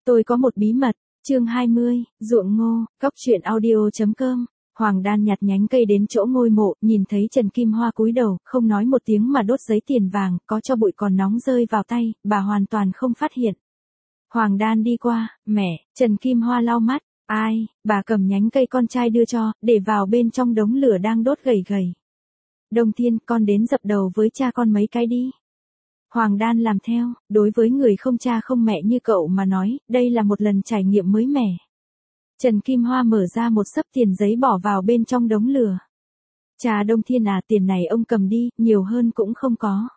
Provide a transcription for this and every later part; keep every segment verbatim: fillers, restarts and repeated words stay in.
Tôi có một bí mật, chương hai mươi, ruộng ngô, cóc truyện audio chấm com. Hoàng Đan nhặt nhánh cây đến chỗ ngôi mộ, nhìn thấy Trần Kim Hoa cúi đầu, không nói một tiếng mà đốt giấy tiền vàng, có cho bụi còn nóng rơi vào tay, bà hoàn toàn không phát hiện. Hoàng Đan đi qua, mẹ, Trần Kim Hoa lau mắt, ai, bà cầm nhánh cây con trai đưa cho, để vào bên trong đống lửa đang đốt gầy gầy. Đông Thiên, con đến dập đầu với cha con mấy cái đi. Hoàng Đan làm theo, đối với người không cha không mẹ như cậu mà nói, đây là một lần trải nghiệm mới mẻ. Trần Kim Hoa mở ra một xấp tiền giấy bỏ vào bên trong đống lửa. Cha Đông Thiên à, tiền này ông cầm đi, nhiều hơn cũng không có.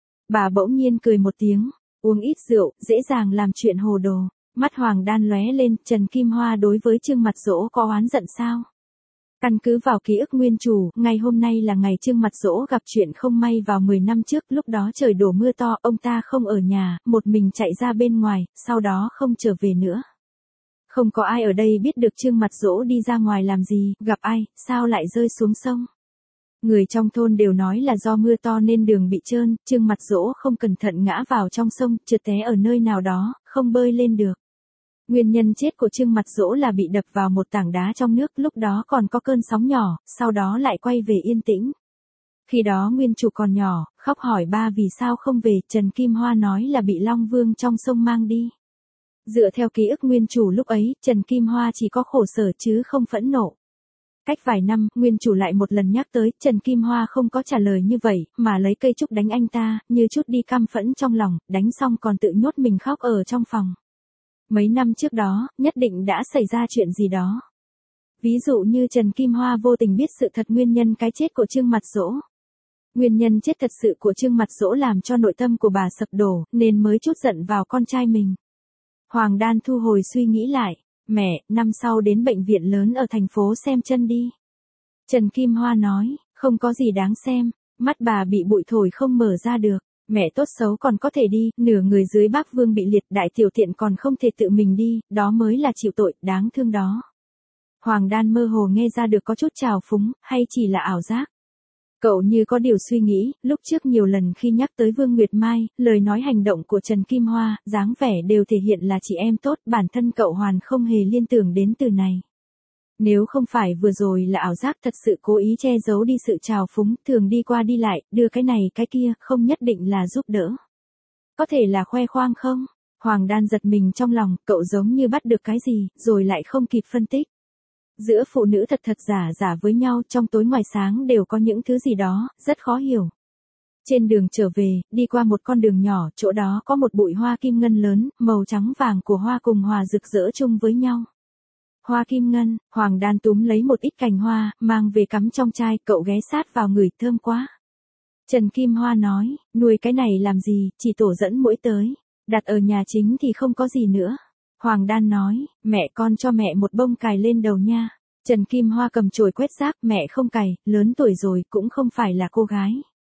Bà bỗng nhiên cười một tiếng, uống ít rượu, dễ dàng làm chuyện hồ đồ. Mắt Hoàng Đan lóe lên, Trần Kim Hoa đối với Trương Mặt Dỗ có oán giận sao? Căn cứ vào ký ức nguyên chủ, ngày hôm nay là ngày Trương Mặt Dỗ gặp chuyện không may vào mười năm trước, lúc đó trời đổ mưa to, ông ta không ở nhà, một mình chạy ra bên ngoài, sau đó không trở về nữa. Không có ai ở đây biết được Trương Mặt Dỗ đi ra ngoài làm gì, gặp ai, sao lại rơi xuống sông. Người trong thôn đều nói là do mưa to nên đường bị trơn, Trương Mặt Dỗ không cẩn thận ngã vào trong sông, trượt té ở nơi nào đó, không bơi lên được. Nguyên nhân chết của Trương Mặt Dỗ là bị đập vào một tảng đá trong nước, lúc đó còn có cơn sóng nhỏ, sau đó lại quay về yên tĩnh. Khi đó nguyên chủ còn nhỏ, khóc hỏi ba vì sao không về, Trần Kim Hoa nói là bị Long Vương trong sông mang đi. Dựa theo ký ức nguyên chủ lúc ấy, Trần Kim Hoa chỉ có khổ sở chứ không phẫn nộ. Cách vài năm, nguyên chủ lại một lần nhắc tới, Trần Kim Hoa không có trả lời như vậy, mà lấy cây trúc đánh anh ta, như chút đi căm phẫn trong lòng, đánh xong còn tự nhốt mình khóc ở trong phòng. Mấy năm trước đó, nhất định đã xảy ra chuyện gì đó. Ví dụ như Trần Kim Hoa vô tình biết sự thật nguyên nhân cái chết của Trương Mặt Dỗ. Nguyên nhân chết thật sự của Trương Mặt Dỗ làm cho nội tâm của bà sập đổ, nên mới trút giận vào con trai mình. Hoàng Đan thu hồi suy nghĩ lại, mẹ, năm sau đến bệnh viện lớn ở thành phố xem chân đi. Trần Kim Hoa nói, không có gì đáng xem, mắt bà bị bụi thổi không mở ra được. Mẹ tốt xấu còn có thể đi, nửa người dưới Bác Vương bị liệt, đại tiểu tiện còn không thể tự mình đi, đó mới là chịu tội, đáng thương đó. Hoàng Đan mơ hồ nghe ra được có chút trào phúng, hay chỉ là ảo giác. Cậu như có điều suy nghĩ, lúc trước nhiều lần khi nhắc tới Vương Nguyệt Mai, lời nói hành động của Trần Kim Hoa, dáng vẻ đều thể hiện là chị em tốt, bản thân cậu hoàn không hề liên tưởng đến từ này. Nếu không phải vừa rồi là ảo giác thật sự cố ý che giấu đi sự trào phúng, thường đi qua đi lại, đưa cái này cái kia, không nhất định là giúp đỡ. Có thể là khoe khoang không? Hoàng Đan giật mình trong lòng, cậu giống như bắt được cái gì, rồi lại không kịp phân tích. Giữa phụ nữ thật thật giả giả với nhau, trong tối ngoài sáng đều có những thứ gì đó, rất khó hiểu. Trên đường trở về, đi qua một con đường nhỏ, chỗ đó có một bụi hoa kim ngân lớn, màu trắng vàng của hoa cùng hòa rực rỡ chung với nhau. Hoa kim ngân, Hoàng Đan túm lấy một ít cành hoa, mang về cắm trong chai, cậu ghé sát vào người, thơm quá. Trần Kim Hoa nói, nuôi cái này làm gì, chỉ tổ dẫn muỗi tới, đặt ở nhà chính thì không có gì nữa. Hoàng Đan nói, mẹ con cho mẹ một bông cài lên đầu nha. Trần Kim Hoa cầm chổi quét rác, mẹ không cài, lớn tuổi rồi, cũng không phải là cô gái.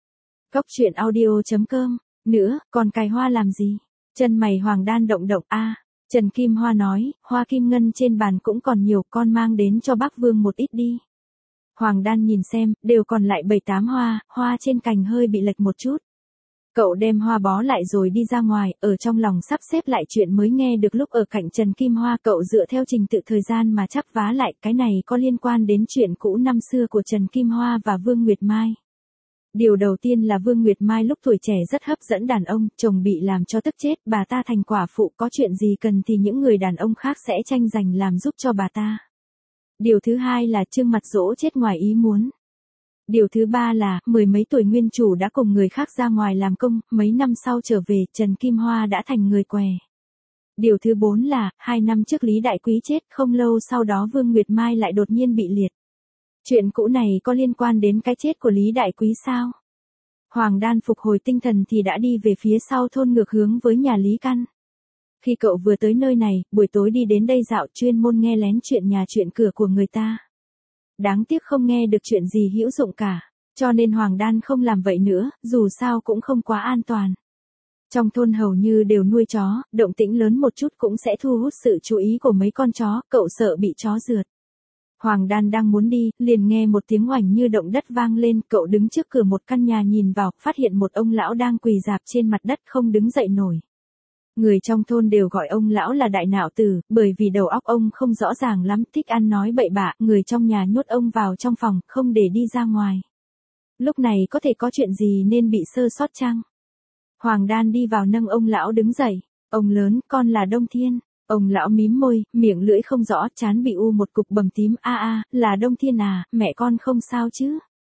Cóc truyện audio chấm com, nữa, còn cài hoa làm gì? Chân mày Hoàng Đan động động, a. À. Trần Kim Hoa nói, hoa kim ngân trên bàn cũng còn nhiều, con mang đến cho Bác Vương một ít đi. Hoàng Đan nhìn xem, đều còn lại bảy tám hoa, hoa trên cành hơi bị lệch một chút. Cậu đem hoa bó lại rồi đi ra ngoài, ở trong lòng sắp xếp lại chuyện mới nghe được lúc ở cạnh Trần Kim Hoa, cậu dựa theo trình tự thời gian mà chắp vá lại, cái này có liên quan đến chuyện cũ năm xưa của Trần Kim Hoa và Vương Nguyệt Mai. Điều đầu tiên là Vương Nguyệt Mai lúc tuổi trẻ rất hấp dẫn đàn ông, chồng bị làm cho tức chết, bà ta thành quả phụ, có chuyện gì cần thì những người đàn ông khác sẽ tranh giành làm giúp cho bà ta. Điều thứ hai là Trương Mặt Dỗ chết ngoài ý muốn. Điều thứ ba là, mười mấy tuổi nguyên chủ đã cùng người khác ra ngoài làm công, mấy năm sau trở về, Trần Kim Hoa đã thành người què. Điều thứ bốn là, hai năm trước Lý Đại Quý chết, không lâu sau đó Vương Nguyệt Mai lại đột nhiên bị liệt. Chuyện cũ này có liên quan đến cái chết của Lý Đại Quý sao? Hoàng Đan phục hồi tinh thần thì đã đi về phía sau thôn ngược hướng với nhà Lý Căn. Khi cậu vừa tới nơi này, buổi tối đi đến đây dạo, chuyên môn nghe lén chuyện nhà chuyện cửa của người ta. Đáng tiếc không nghe được chuyện gì hữu dụng cả, cho nên Hoàng Đan không làm vậy nữa, dù sao cũng không quá an toàn. Trong thôn hầu như đều nuôi chó, động tĩnh lớn một chút cũng sẽ thu hút sự chú ý của mấy con chó, cậu sợ bị chó rượt. Hoàng Đan đang muốn đi, liền nghe một tiếng oảnh như động đất vang lên, cậu đứng trước cửa một căn nhà nhìn vào, phát hiện một ông lão đang quỳ rạp trên mặt đất không đứng dậy nổi. Người trong thôn đều gọi ông lão là đại nạo tử, bởi vì đầu óc ông không rõ ràng lắm, thích ăn nói bậy bạ, người trong nhà nhốt ông vào trong phòng, không để đi ra ngoài. Lúc này có thể có chuyện gì nên bị sơ sót chăng? Hoàng Đan đi vào nâng ông lão đứng dậy. Ông lớn, con là Đông Thiên. Ông lão mím môi, miệng lưỡi không rõ, trán bị u một cục bầm tím. A a, là Đông Thiên à, mẹ con không sao chứ?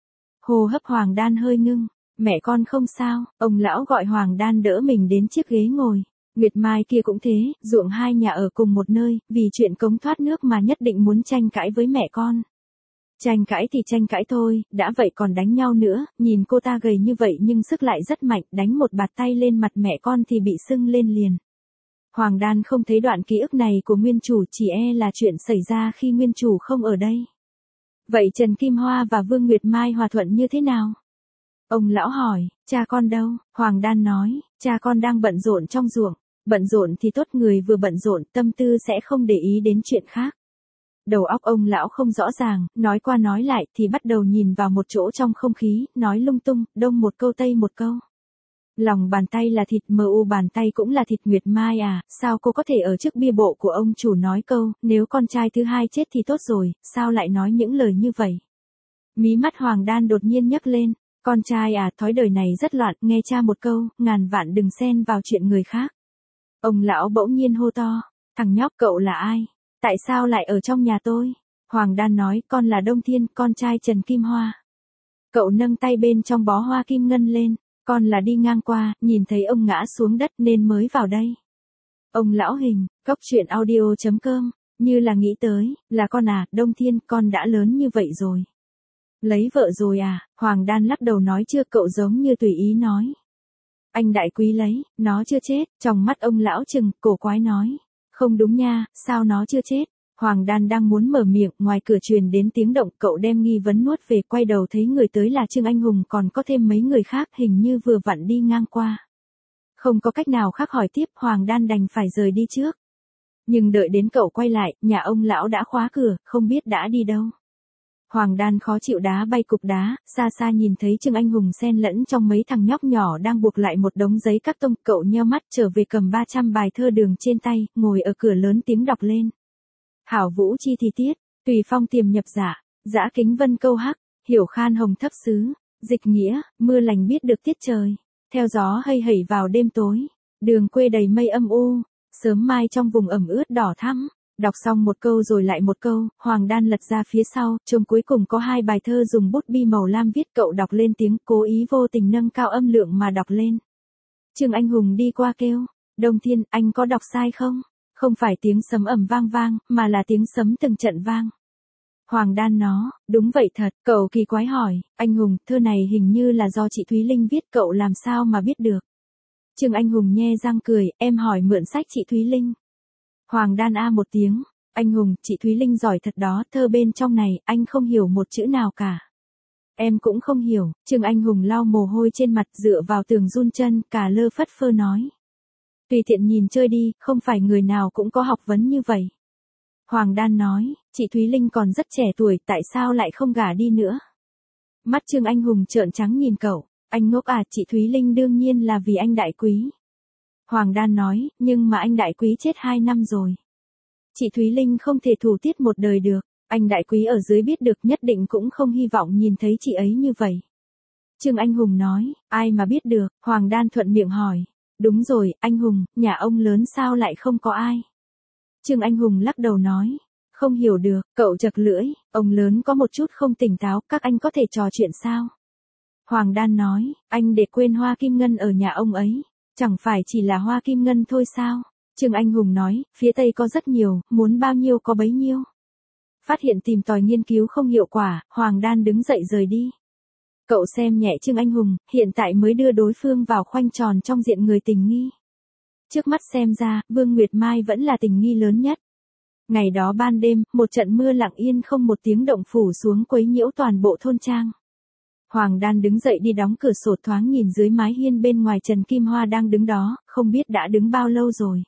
Hô hấp Hoàng Đan hơi ngưng. Mẹ con không sao, ông lão gọi Hoàng Đan đỡ mình đến chiếc ghế ngồi. Nguyệt Mai kia cũng thế, ruộng hai nhà ở cùng một nơi, vì chuyện cống thoát nước mà nhất định muốn tranh cãi với mẹ con. Tranh cãi thì tranh cãi thôi, đã vậy còn đánh nhau nữa, nhìn cô ta gầy như vậy nhưng sức lại rất mạnh, đánh một bạt tay lên mặt mẹ con thì bị sưng lên liền. Hoàng Đan không thấy đoạn ký ức này của nguyên chủ, chỉ e là chuyện xảy ra khi nguyên chủ không ở đây. Vậy Trần Kim Hoa và Vương Nguyệt Mai hòa thuận như thế nào? Ông lão hỏi, cha con đâu? Hoàng Đan nói, cha con đang bận rộn trong ruộng. Bận rộn thì tốt, người vừa bận rộn, tâm tư sẽ không để ý đến chuyện khác. Đầu óc ông lão không rõ ràng, nói qua nói lại thì bắt đầu nhìn vào một chỗ trong không khí, nói lung tung, đông một câu tây một câu. Lòng bàn tay là thịt, mờ u bàn tay cũng là thịt. Nguyệt Mai à, sao cô có thể ở trước bia bộ của ông chủ nói câu, nếu con trai thứ hai chết thì tốt rồi, sao lại nói những lời như vậy? Mí mắt Hoàng Đan đột nhiên nhấc lên, con trai à, thói đời này rất loạn, nghe cha một câu, ngàn vạn đừng xen vào chuyện người khác. Ông lão bỗng nhiên hô to, thằng nhóc cậu là ai? Tại sao lại ở trong nhà tôi? Hoàng Đan nói, con là Đông Thiên, con trai Trần Kim Hoa. Cậu nâng tay bên trong bó hoa kim ngân lên, con là đi ngang qua, nhìn thấy ông ngã xuống đất nên mới vào đây. Ông lão hình, góc truyện audio chấm com, như là nghĩ tới, là con à, Đông Thiên, con đã lớn như vậy rồi. Lấy vợ rồi à? Hoàng Đan lắc đầu nói chưa, cậu giống như tùy ý nói. Anh đại quý lấy, nó chưa chết, trong mắt ông lão trừng, cổ quái nói. Không đúng nha, sao nó chưa chết? Hoàng Đan đang muốn mở miệng, ngoài cửa truyền đến tiếng động, cậu đem nghi vấn nuốt về, quay đầu thấy người tới là Trương Anh Hùng, còn có thêm mấy người khác, hình như vừa vặn đi ngang qua. Không có cách nào khác hỏi tiếp, Hoàng Đan đành phải rời đi trước. Nhưng đợi đến cậu quay lại, nhà ông lão đã khóa cửa, không biết đã đi đâu. Hoàng Đan khó chịu đá bay cục đá, xa xa nhìn thấy Trương Anh Hùng xen lẫn trong mấy thằng nhóc nhỏ đang buộc lại một đống giấy các tông, cậu nheo mắt trở về cầm ba trăm bài thơ đường trên tay, ngồi ở cửa lớn tiếng đọc lên. Hảo vũ chi thì tiết, tùy phong tiềm nhập giả, dã kính vân câu hắc, hiểu khan hồng thấp xứ, dịch nghĩa, mưa lành biết được tiết trời, theo gió hây hẩy vào đêm tối, đường quê đầy mây âm u, sớm mai trong vùng ẩm ướt đỏ thắm. Đọc xong một câu rồi lại một câu, Hoàng Đan lật ra phía sau, trông cuối cùng có hai bài thơ dùng bút bi màu lam viết, cậu đọc lên tiếng, cố ý vô tình nâng cao âm lượng mà đọc lên. Trương Anh Hùng đi qua kêu, Đông Thiên, anh có đọc sai không? Không phải tiếng sấm ầm vang vang, mà là tiếng sấm từng trận vang. Hoàng Đan nó, đúng vậy thật, cậu kỳ quái hỏi, anh Hùng, thơ này hình như là do chị Thúy Linh viết, cậu làm sao mà biết được? Trương Anh Hùng nhe răng cười, em hỏi mượn sách chị Thúy Linh. Hoàng Đan a một tiếng, anh Hùng, chị Thúy Linh giỏi thật đó, thơ bên trong này, anh không hiểu một chữ nào cả. Em cũng không hiểu, Trương Anh Hùng lau mồ hôi trên mặt, dựa vào tường run chân, cả lơ phất phơ nói. Tùy tiện nhìn chơi đi, không phải người nào cũng có học vấn như vậy. Hoàng Đan nói, chị Thúy Linh còn rất trẻ tuổi, tại sao lại không gả đi nữa? Mắt Trương Anh Hùng trợn trắng nhìn cậu, anh ngốc à, chị Thúy Linh đương nhiên là vì anh đại quý. Hoàng Đan nói, nhưng mà anh đại quý chết hai năm rồi. Chị Thúy Linh không thể thủ tiết một đời được, anh đại quý ở dưới biết được nhất định cũng không hy vọng nhìn thấy chị ấy như vậy. Trương Anh Hùng nói, ai mà biết được, Hoàng Đan thuận miệng hỏi. Đúng rồi, anh Hùng, nhà ông lớn sao lại không có ai? Trương Anh Hùng lắc đầu nói, không hiểu được, cậu chật lưỡi, ông lớn có một chút không tỉnh táo, các anh có thể trò chuyện sao? Hoàng Đan nói, anh để quên hoa kim ngân ở nhà ông ấy. Chẳng phải chỉ là hoa kim ngân thôi sao? Trương Anh Hùng nói, phía Tây có rất nhiều, muốn bao nhiêu có bấy nhiêu. Phát hiện tìm tòi nghiên cứu không hiệu quả, Hoàng Đan đứng dậy rời đi. Cậu xem nhẹ Trương Anh Hùng, hiện tại mới đưa đối phương vào khoanh tròn trong diện người tình nghi. Trước mắt xem ra, Vương Nguyệt Mai vẫn là tình nghi lớn nhất. Ngày đó ban đêm, một trận mưa lặng yên không một tiếng động phủ xuống quấy nhiễu toàn bộ thôn trang. Hoàng Đan đứng dậy đi đóng cửa sổ, thoáng nhìn dưới mái hiên bên ngoài Trần Kim Hoa đang đứng đó, không biết đã đứng bao lâu rồi.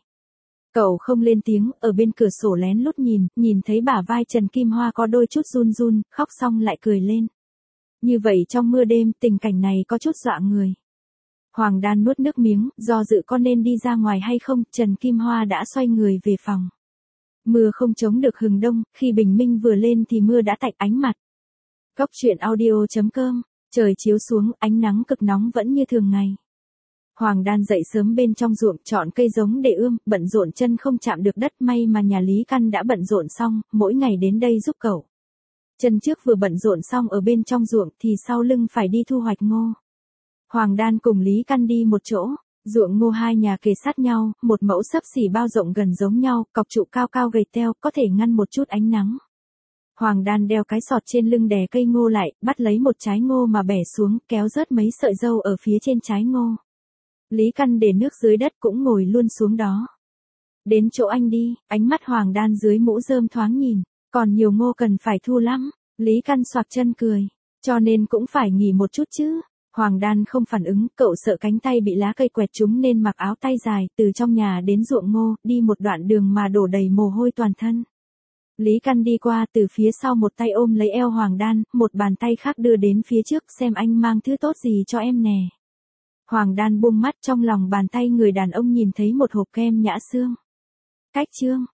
Cậu không lên tiếng, ở bên cửa sổ lén lút nhìn, nhìn thấy bả vai Trần Kim Hoa có đôi chút run run, khóc xong lại cười lên. Như vậy trong mưa đêm, tình cảnh này có chút dọa người. Hoàng Đan nuốt nước miếng, do dự có nên đi ra ngoài hay không, Trần Kim Hoa đã xoay người về phòng. Mưa không chống được hừng đông, khi bình minh vừa lên thì mưa đã tạnh ánh mặt. Cốc truyện audio chấm com, trời chiếu xuống, ánh nắng cực nóng vẫn như thường ngày. Hoàng Đan dậy sớm bên trong ruộng, chọn cây giống để ươm, bận rộn chân không chạm được đất, may mà nhà Lý Căn đã bận rộn xong, mỗi ngày đến đây giúp cậu. Chân trước vừa bận rộn xong ở bên trong ruộng thì sau lưng phải đi thu hoạch ngô. Hoàng Đan cùng Lý Căn đi một chỗ, ruộng ngô hai nhà kề sát nhau, một mẫu xấp xỉ bao rộng gần giống nhau, cọc trụ cao cao gầy teo, có thể ngăn một chút ánh nắng. Hoàng Đan đeo cái sọt trên lưng đè cây ngô lại, bắt lấy một trái ngô mà bẻ xuống, kéo rớt mấy sợi dâu ở phía trên trái ngô. Lý Căn để nước dưới đất cũng ngồi luôn xuống đó. Đến chỗ anh đi, ánh mắt Hoàng Đan dưới mũ rơm thoáng nhìn, còn nhiều ngô cần phải thu lắm. Lý Căn xoạc chân cười, cho nên cũng phải nghỉ một chút chứ. Hoàng Đan không phản ứng, cậu sợ cánh tay bị lá cây quẹt trúng nên mặc áo tay dài, từ trong nhà đến ruộng ngô, đi một đoạn đường mà đổ đầy mồ hôi toàn thân. Lý Căn đi qua từ phía sau, một tay ôm lấy eo Hoàng Đan, một bàn tay khác đưa đến phía trước, xem anh mang thứ tốt gì cho em nè. Hoàng Đan buông mắt, trong lòng bàn tay người đàn ông nhìn thấy một hộp kem Nhã Xương. Cách chương